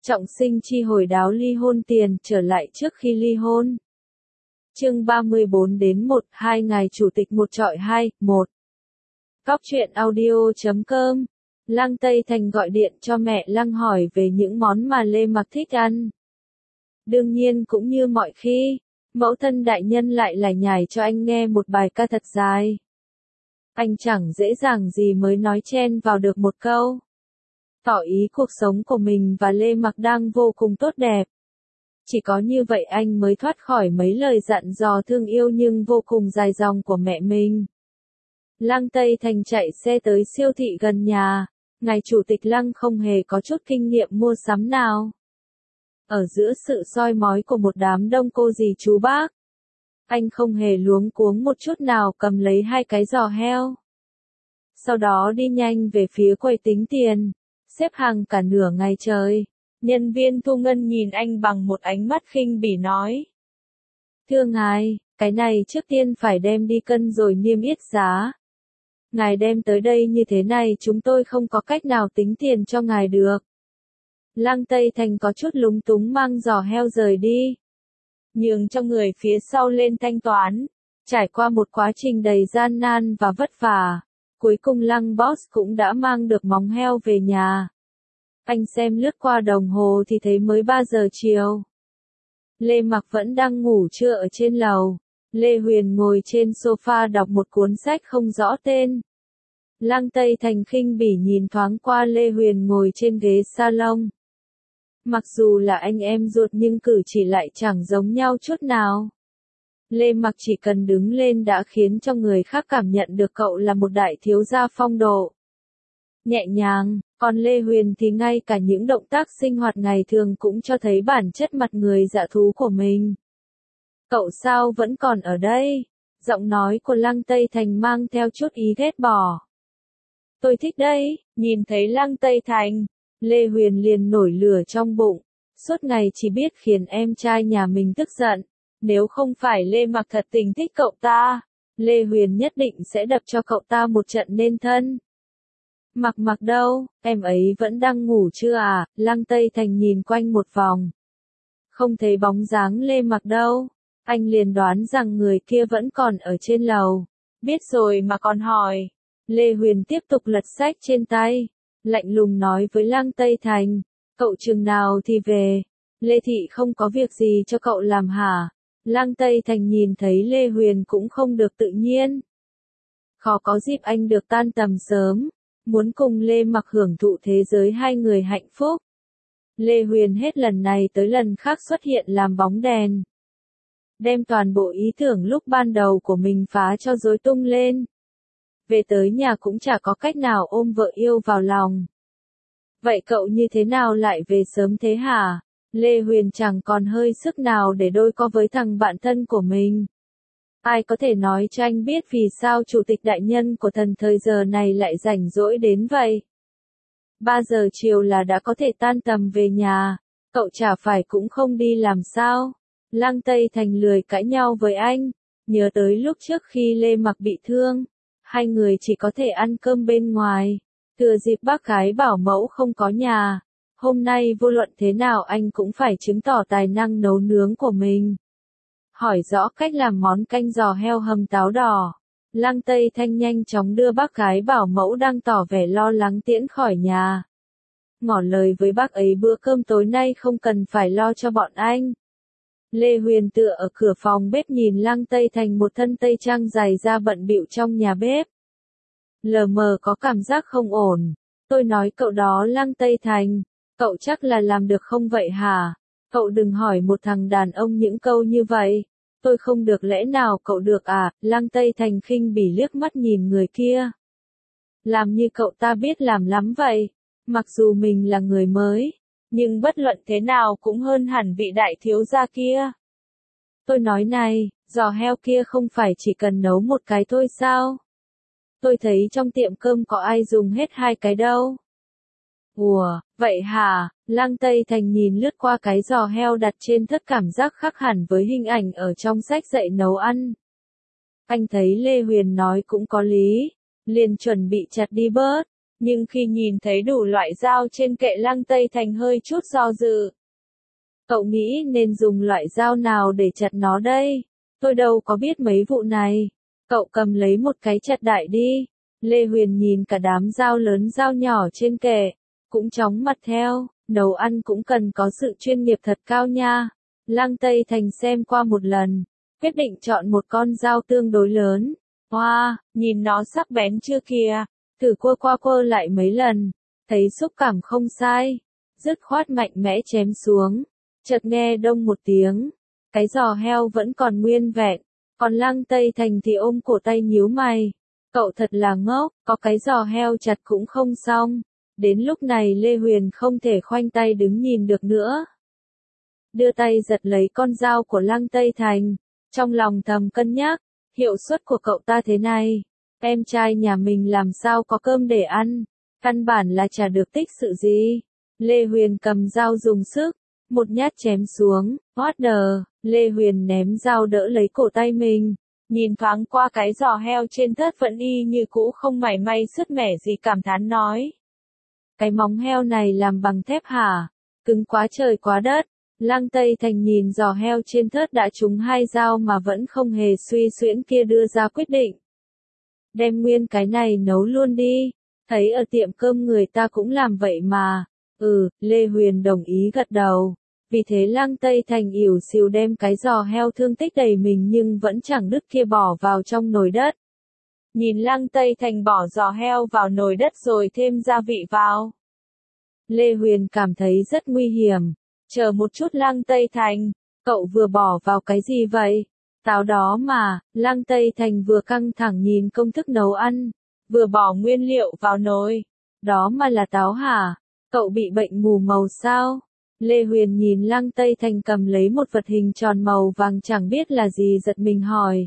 Trọng sinh chi hồi đáo ly hôn tiền trở lại trước khi ly hôn. Chương 34-1, 2 ngày chủ tịch một trọi 2, 1. Cóc truyện audio.com. Lăng Tây Thành gọi điện cho mẹ Lăng hỏi về những món mà Lê Mặc thích ăn. Đương nhiên cũng như mọi khi, mẫu thân đại nhân lại lải nhải cho anh nghe một bài ca thật dài. Anh chẳng dễ dàng gì mới nói chen vào được một câu. Tỏ ý cuộc sống của mình và Lê Mặc đang vô cùng tốt đẹp. Chỉ có như vậy anh mới thoát khỏi mấy lời dặn dò thương yêu nhưng vô cùng dài dòng của mẹ mình. Lăng Tây Thành chạy xe tới siêu thị gần nhà. Ngài chủ tịch Lăng không hề có chút kinh nghiệm mua sắm nào. Ở giữa sự soi mói của một đám đông cô dì chú bác, anh không hề luống cuống một chút nào cầm lấy 2 cái giò heo. Sau đó đi nhanh về phía quầy tính tiền, xếp hàng cả nửa ngày trời. Nhân viên thu ngân nhìn anh bằng một ánh mắt khinh bỉ nói. Thưa ngài, cái này trước tiên phải đem đi cân rồi niêm yết giá. Ngài đem tới đây như thế này chúng tôi không có cách nào tính tiền cho ngài được. Lăng Tây Thành có chút lúng túng mang giò heo rời đi. Nhường cho người phía sau lên thanh toán. Trải qua một quá trình đầy gian nan và vất vả, cuối cùng Lăng Boss cũng đã mang được móng heo về nhà. Anh xem lướt qua đồng hồ thì thấy mới 3 giờ chiều. Lê Mặc vẫn đang ngủ trưa ở trên lầu. Lê Huyền ngồi trên sofa đọc một cuốn sách không rõ tên. Lăng Tây Thành khinh bỉ nhìn thoáng qua Lê Huyền ngồi trên ghế salon. Mặc dù là anh em ruột nhưng cử chỉ lại chẳng giống nhau chút nào. Lê Mặc chỉ cần đứng lên đã khiến cho người khác cảm nhận được cậu là một đại thiếu gia phong độ. Nhẹ nhàng, còn Lê Huyền thì ngay cả những động tác sinh hoạt ngày thường cũng cho thấy bản chất mặt người dạ thú của mình. Cậu sao vẫn còn ở đây? Giọng nói của Lăng Tây Thành mang theo chút ý ghét bỏ. Tôi thích đây, nhìn thấy Lăng Tây Thành, Lê Huyền liền nổi lửa trong bụng. Suốt ngày chỉ biết khiến em trai nhà mình tức giận. Nếu không phải Lê Mặc thật tình thích cậu ta, Lê Huyền nhất định sẽ đập cho cậu ta một trận nên thân. Mặc đâu, em ấy vẫn đang ngủ chưa à? Lăng Tây Thành nhìn quanh một vòng. Không thấy bóng dáng Lê Mặc đâu. Anh liền đoán rằng người kia vẫn còn ở trên lầu. Biết rồi mà còn hỏi. Lê Huyền tiếp tục lật sách trên tay. Lạnh lùng nói với Lăng Tây Thành. Cậu chừng nào thì về? Lê Thị không có việc gì cho cậu làm hả? Lăng Tây Thành nhìn thấy Lê Huyền cũng không được tự nhiên. Khó có dịp anh được tan tầm sớm. Muốn cùng Lê Mặc hưởng thụ thế giới hai người hạnh phúc. Lê Huyền hết lần này tới lần khác xuất hiện làm bóng đèn. Đem toàn bộ ý tưởng lúc ban đầu của mình phá cho rối tung lên. Về tới nhà cũng chả có cách nào ôm vợ yêu vào lòng. Vậy cậu như thế nào lại về sớm thế hả? Lê Huyền chẳng còn hơi sức nào để đôi co với thằng bạn thân của mình. Ai có thể nói cho anh biết vì sao chủ tịch đại nhân của thần thời giờ này lại rảnh rỗi đến vậy? 3 giờ chiều là đã có thể tan tầm về nhà, cậu chả phải cũng không đi làm sao? Lăng Tây Thành lười cãi nhau với anh, nhớ tới lúc trước khi Lê Mặc bị thương, hai người chỉ có thể ăn cơm bên ngoài, thừa dịp bác gái bảo mẫu không có nhà, hôm nay vô luận thế nào anh cũng phải chứng tỏ tài năng nấu nướng của mình. Hỏi rõ cách làm món canh giò heo hầm táo đỏ, Lăng Tây Thanh nhanh chóng đưa bác gái bảo mẫu đang tỏ vẻ lo lắng tiễn khỏi nhà. Ngỏ lời với bác ấy bữa cơm tối nay không cần phải lo cho bọn anh. Lê Huyền tựa ở cửa phòng bếp nhìn Lăng Tây Thành một thân tây trang dài ra bận bịu trong nhà bếp. Lờ mờ có cảm giác không ổn. Tôi nói cậu đó Lăng Tây Thành, cậu chắc là làm được không vậy hả? Cậu đừng hỏi một thằng đàn ông những câu như vậy. Tôi không được lẽ nào cậu được à? Lăng Tây Thành khinh bỉ liếc mắt nhìn người kia. Làm như cậu ta biết làm lắm vậy. Mặc dù mình là người mới, nhưng bất luận thế nào cũng hơn hẳn vị đại thiếu gia kia. Tôi nói này, giò heo kia không phải chỉ cần nấu một cái thôi sao? Tôi thấy trong tiệm cơm có ai dùng hết 2 cái đâu. Ủa, vậy hả? Lăng Tây Thành nhìn lướt qua cái giò heo đặt trên thớt cảm giác khác hẳn với hình ảnh ở trong sách dạy nấu ăn. Anh thấy Lê Huyền nói cũng có lý, liền chuẩn bị chặt đi bớt, Nhưng khi nhìn thấy đủ loại dao trên kệ Lăng Tây Thành hơi chút do dự. Cậu nghĩ nên dùng loại dao nào để chặt nó đây? Tôi đâu có biết mấy vụ này. Cậu cầm lấy một cái chặt đại đi. Lê Huyền nhìn cả đám dao lớn dao nhỏ trên kệ, cũng chóng mặt theo, nấu ăn cũng cần có sự chuyên nghiệp thật cao nha. Lăng Tây Thành xem qua một lần, quyết định chọn một con dao tương đối lớn. Wow, nhìn nó sắc bén chưa kìa, thử quơ lại mấy lần, thấy xúc cảm không sai, dứt khoát mạnh mẽ chém xuống, chợt nghe đông một tiếng, cái giò heo vẫn còn nguyên vẹn, còn Lăng Tây Thành thì ôm cổ tay nhíu mày. Cậu thật là ngốc, có cái giò heo chặt cũng không xong. Đến lúc này Lê Huyền không thể khoanh tay đứng nhìn được nữa. Đưa tay giật lấy con dao của Lăng Tây Thành, trong lòng thầm cân nhắc, hiệu suất của cậu ta thế này, em trai nhà mình làm sao có cơm để ăn, căn bản là chả được tích sự gì. Lê Huyền cầm dao dùng sức, một nhát chém xuống, Lê Huyền ném dao đỡ lấy cổ tay mình. Nhìn thoáng qua cái giò heo trên thớt vẫn y như cũ không mảy may sứt mẻ gì cảm thán nói. Cái móng heo này làm bằng thép hả? Cứng quá trời quá đất. Lăng Tây Thành nhìn giò heo trên thớt đã trúng 2 dao mà vẫn không hề suy xuyễn kia đưa ra quyết định. Đem nguyên cái này nấu luôn đi. Thấy ở tiệm cơm người ta cũng làm vậy mà. Lê Huyền đồng ý gật đầu. Vì thế Lăng Tây Thành ỉu xìu đem cái giò heo thương tích đầy mình nhưng vẫn chẳng đứt kia bỏ vào trong nồi đất. Nhìn Lăng Tây Thành bỏ giò heo vào nồi đất rồi thêm gia vị vào. Lê Huyền cảm thấy rất nguy hiểm. Chờ một chút Lăng Tây Thành, cậu vừa bỏ vào cái gì vậy? Táo đó mà, Lăng Tây Thành vừa căng thẳng nhìn công thức nấu ăn, vừa bỏ nguyên liệu vào nồi. Đó mà là táo hả? Cậu bị bệnh mù màu sao? Lê Huyền nhìn Lăng Tây Thành cầm lấy một vật hình tròn màu vàng chẳng biết là gì giật mình hỏi.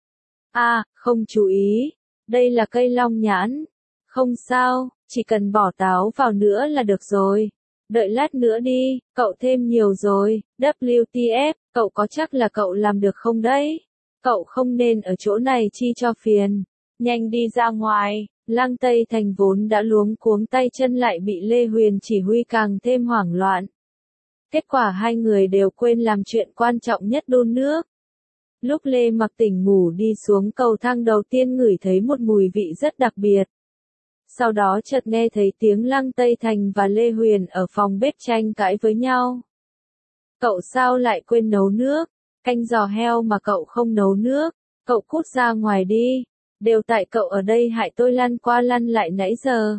Không chú ý. Đây là cây long nhãn. Không sao, chỉ cần bỏ táo vào nữa là được rồi. Đợi lát nữa đi, cậu thêm nhiều rồi. WTF, cậu có chắc là cậu làm được không đấy? Cậu không nên ở chỗ này chi cho phiền. Nhanh đi ra ngoài. Lăng Tây Thành vốn đã luống cuống tay chân lại bị Lê Huyền chỉ huy càng thêm hoảng loạn. Kết quả hai người đều quên làm chuyện quan trọng nhất đun nước. Lúc Lê Mặc tỉnh ngủ đi xuống cầu thang đầu tiên ngửi thấy một mùi vị rất đặc biệt. Sau đó chợt nghe thấy tiếng Lăng Tây Thành và Lê Huyền ở phòng bếp tranh cãi với nhau. Cậu sao lại quên nấu nước? Canh giò heo mà cậu không nấu nước, cậu cút ra ngoài đi. Đều tại cậu ở đây hại tôi lăn qua lăn lại nãy giờ.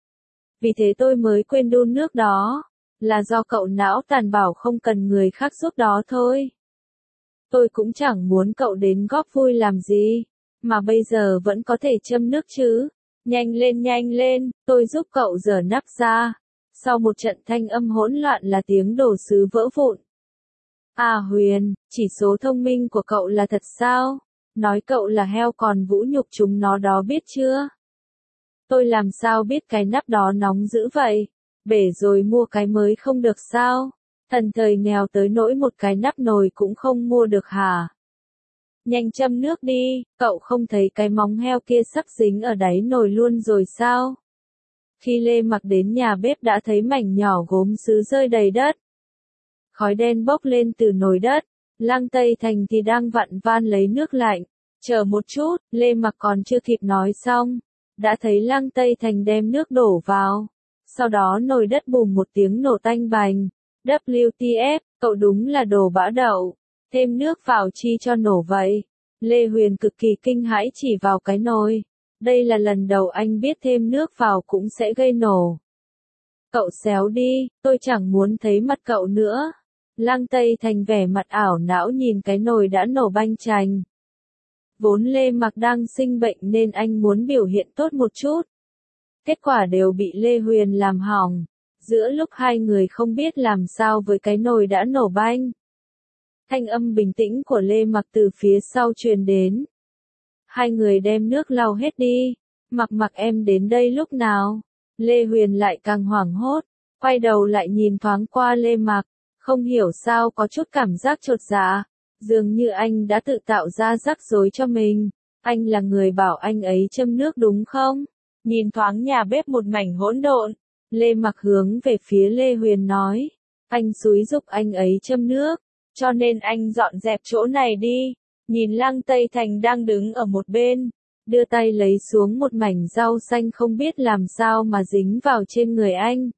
Vì thế tôi mới quên đun nước đó. Là do cậu não tàn bảo không cần người khác giúp đó thôi. Tôi cũng chẳng muốn cậu đến góp vui làm gì, mà bây giờ vẫn có thể châm nước chứ. Nhanh lên, tôi giúp cậu giở nắp ra. Sau một trận thanh âm hỗn loạn là tiếng đồ sứ vỡ vụn. Huyền, chỉ số thông minh của cậu là thật sao? Nói cậu là heo còn vũ nhục chúng nó đó biết chưa? Tôi làm sao biết cái nắp đó nóng dữ vậy? Bể rồi mua cái mới không được sao? Thần thời nghèo tới nỗi một cái nắp nồi cũng không mua được hả? Nhanh châm nước đi, cậu không thấy cái móng heo kia sắp dính ở đáy nồi luôn rồi sao? Khi Lê Mặc đến nhà bếp đã thấy mảnh nhỏ gốm sứ rơi đầy đất. Khói đen bốc lên từ nồi đất, Lăng Tây Thành thì đang vặn van lấy nước lạnh. Chờ một chút, Lê Mặc còn chưa kịp nói xong, đã thấy Lăng Tây Thành đem nước đổ vào. Sau đó nồi đất bùm một tiếng nổ tanh bành. WTF, cậu đúng là đồ bã đậu. Thêm nước vào chi cho nổ vậy. Lê Huyền cực kỳ kinh hãi chỉ vào cái nồi. Đây là lần đầu anh biết thêm nước vào cũng sẽ gây nổ. Cậu xéo đi, tôi chẳng muốn thấy mặt cậu nữa. Lăng Tây Thành vẻ mặt ảo não nhìn cái nồi đã nổ banh chành. Vốn Lê Mặc đang sinh bệnh nên anh muốn biểu hiện tốt một chút. Kết quả đều bị Lê Huyền làm hỏng. Giữa lúc hai người không biết làm sao với cái nồi đã nổ banh. Thanh âm bình tĩnh của Lê Mặc từ phía sau truyền đến. Hai người đem nước lau hết đi. Mặc em đến đây lúc nào? Lê Huyền lại càng hoảng hốt. Quay đầu lại nhìn thoáng qua Lê Mặc. Không hiểu sao có chút cảm giác chột dạ. Dường như anh đã tự tạo ra rắc rối cho mình. Anh là người bảo anh ấy châm nước đúng không? nhìn thoáng nhà bếp một mảnh hỗn độn. Lê Mặc hướng về phía Lê Huyền nói, anh xúi giục anh ấy châm nước, cho nên anh dọn dẹp chỗ này đi. Nhìn Lăng Tây Thành đang đứng ở một bên, đưa tay lấy xuống một mảnh rau xanh không biết làm sao mà dính vào trên người anh.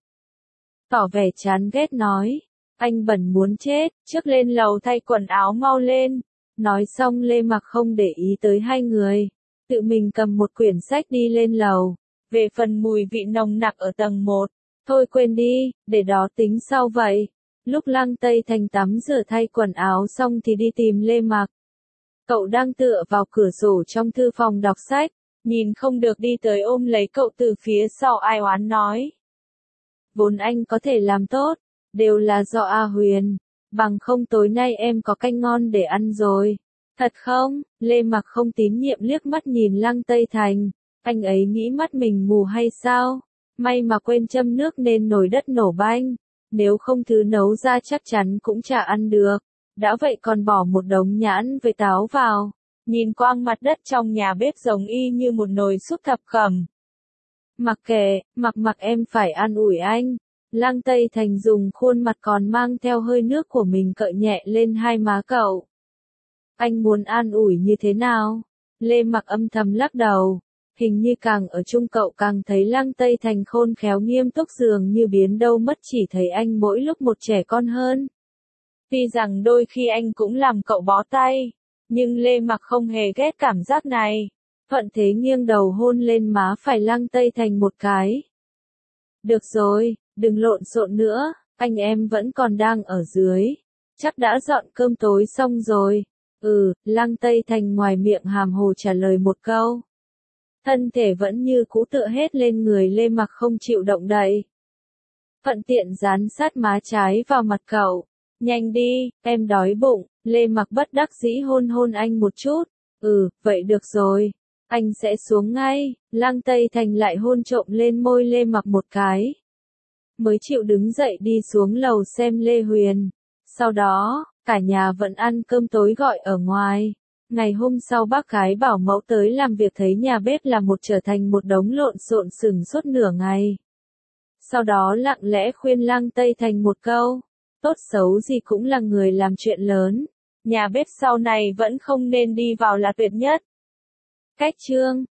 Tỏ vẻ chán ghét nói, anh bẩn muốn chết, trước lên lầu thay quần áo mau lên. Nói xong Lê Mặc không để ý tới hai người, tự mình cầm một quyển sách đi lên lầu. Về phần mùi vị nồng nặc ở tầng 1, thôi quên đi, để đó tính sau vậy. Lúc Lăng Tây Thành tắm rửa thay quần áo xong thì đi tìm Lê Mặc. Cậu đang tựa vào cửa sổ trong thư phòng đọc sách, nhìn không được đi tới ôm lấy cậu từ phía sau ai oán nói. Vốn anh có thể làm tốt, đều là do A Huyền, bằng không tối nay em có canh ngon để ăn rồi. Thật không? Lê Mặc không tín nhiệm liếc mắt nhìn Lăng Tây Thành, anh ấy nghĩ mắt mình mù hay sao? May mà quên châm nước nên nồi đất nổ banh, nếu không thứ nấu ra chắc chắn cũng chả ăn được. Đã vậy còn bỏ một đống nhãn với táo vào, nhìn quang mặt đất trong nhà bếp giống y như một nồi súp thập cẩm. Mặc kệ, mặc em phải an ủi anh. Lăng Tây Thành dùng khuôn mặt còn mang theo hơi nước của mình cợi nhẹ lên hai má cậu. Anh muốn an ủi như thế nào? Lê Mặc âm thầm lắc đầu. Hình như càng ở chung cậu càng thấy Lăng Tây Thành khôn khéo nghiêm túc dường như biến đâu mất, chỉ thấy anh mỗi lúc một trẻ con hơn. Tuy rằng đôi khi anh cũng làm cậu bó tay, nhưng Lê Mặc không hề ghét cảm giác này. Thuận thế nghiêng đầu hôn lên má phải Lăng Tây Thành một cái. Được rồi, đừng lộn xộn nữa, anh em vẫn còn đang ở dưới. Chắc đã dọn cơm tối xong rồi. Lăng Tây Thành ngoài miệng hàm hồ trả lời một câu. Thân thể vẫn như cũ tựa hết lên người Lê Mặc không chịu động đậy. Thuận tiện dán sát má trái vào mặt cậu. Nhanh đi, em đói bụng. Lê Mặc bất đắc dĩ hôn hôn anh một chút. Vậy được rồi. Anh sẽ xuống ngay. Lăng Tây Thành lại hôn trộm lên môi Lê Mặc một cái. Mới chịu đứng dậy đi xuống lầu xem Lê Huyền. Sau đó, cả nhà vẫn ăn cơm tối gọi ở ngoài. Ngày hôm sau bác gái bảo mẫu tới làm việc thấy nhà bếp là trở thành một đống lộn xộn sừng sốt nửa ngày. Sau đó lặng lẽ khuyên Lăng Tây Thành một câu. Tốt xấu gì cũng là người làm chuyện lớn. Nhà bếp sau này vẫn không nên đi vào là tuyệt nhất. Cách chương